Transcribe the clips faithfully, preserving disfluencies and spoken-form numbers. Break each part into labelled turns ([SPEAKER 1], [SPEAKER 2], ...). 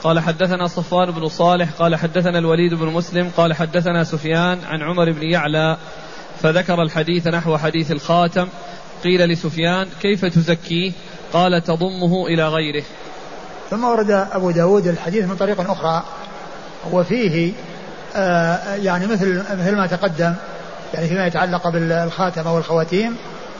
[SPEAKER 1] قال حدثنا صفوان بن صالح قال حدثنا الوليد بن مسلم قال حدثنا سفيان عن عمر بن يعلى فذكر الحديث نحو حديث الخاتم. قيل لسفيان كيف تزكيه؟ قال تضمه إلى غيره.
[SPEAKER 2] ثم ورد أبو داود الحديث من طريق أخرى وفيه آه يعني مثل مثل ما تقدم يعني فيما يتعلق بالخاتم أو الخواتيم.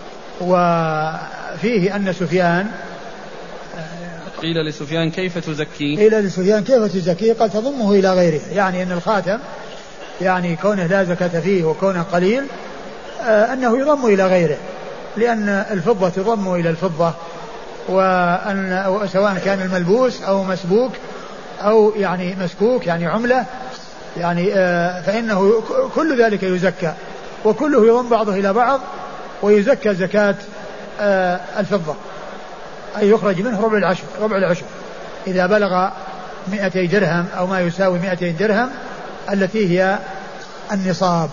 [SPEAKER 2] وفيه أن سفيان
[SPEAKER 1] قيل لسفيان كيف تزكيه؟
[SPEAKER 2] قيل لسفيان كيف تزكيه؟ قال تضمه إلى غيره، يعني أن الخاتم يعني كونه لا زكاة فيه وكونه قليل آه أنه يضم إلى غيره، لأن الفضة تضم إلى الفضة، وأن سواء كان الملبوس أو مسبوك أو يعني مسكوك يعني عملة يعني آه فإنه كل ذلك يزكى وكله يضم بعضه إلى بعض ويزكى زكاة آه الفضة، أي يخرج منه ربع العشر ربع العشر إذا بلغ مئتي درهم أو ما يساوي مئتي درهم التي هي النصاب.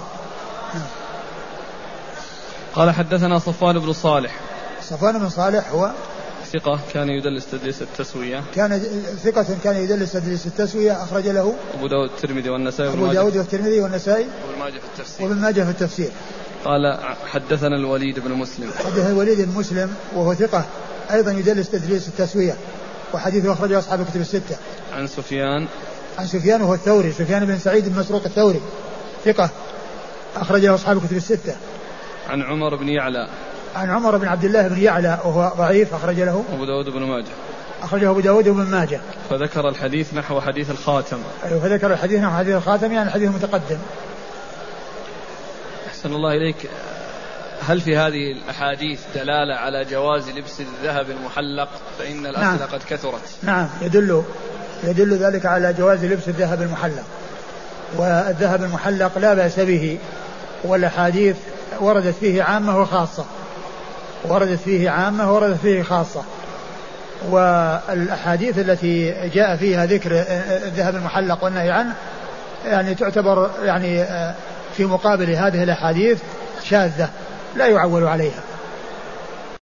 [SPEAKER 1] قال حدثنا صفوان بن صالح.
[SPEAKER 2] صفوان بن صالح هو
[SPEAKER 1] ثقة كان يدلس تدليس التسوية.
[SPEAKER 2] كان ثقة كان يدلس تدليس التسوية. أخرج له
[SPEAKER 1] أبو داود الترمذي والنسائي
[SPEAKER 2] أبو داود والترمذي والنسائي
[SPEAKER 1] وابن ماجه في التفسير
[SPEAKER 2] وابن ماجه في التفسير.
[SPEAKER 1] قال حدثنا الوليد بن مسلم.
[SPEAKER 2] حدثنا الوليد بن مسلم وهو ثقة أيضا يدلس تدليس التسوية وحديثه أخرجه أصحاب الكتب الستة.
[SPEAKER 1] عن سفيان
[SPEAKER 2] عن سفيان وهو الثوري سفيان بن سعيد بن مسروق الثوري ثقة أخرجه أصحاب الكتب الستة.
[SPEAKER 1] عن عمر بن يعلى
[SPEAKER 2] عن عمر بن عبد الله بن يعلى وهو ضعيف أخرج له
[SPEAKER 1] أبو داود بن ماجه
[SPEAKER 2] أخرجه أبو داود بن ماجه.
[SPEAKER 1] فذكر الحديث نحو حديث الخاتم.
[SPEAKER 2] أيوه فذكر الحديث نحو حديث الخاتم يعني الحديث المتقدم.
[SPEAKER 1] أحسن الله إليك. هل في هذه الأحاديث دلالة على جواز لبس الذهب المحلق؟ فإن الأسئلة نعم. قد كثرت.
[SPEAKER 2] نعم يدل يدل ذلك على جواز لبس الذهب المحلق، والذهب المحلق لا بأس به، والأحاديث وردت فيه عامة وخاصة وردت فيه عامة وردت فيه خاصة. والأحاديث التي جاء فيها ذكر الذهب المحلق والنهي عنه يعني تعتبر يعني في مقابل هذه الأحاديث شاذة لا يعول عليها.